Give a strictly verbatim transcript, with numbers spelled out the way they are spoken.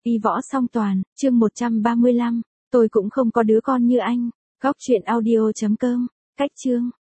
Y võ song toàn, chương một trăm ba mươi lăm, tôi cũng không có đứa con như anh. Góc truyện audio chấm com, cách chương.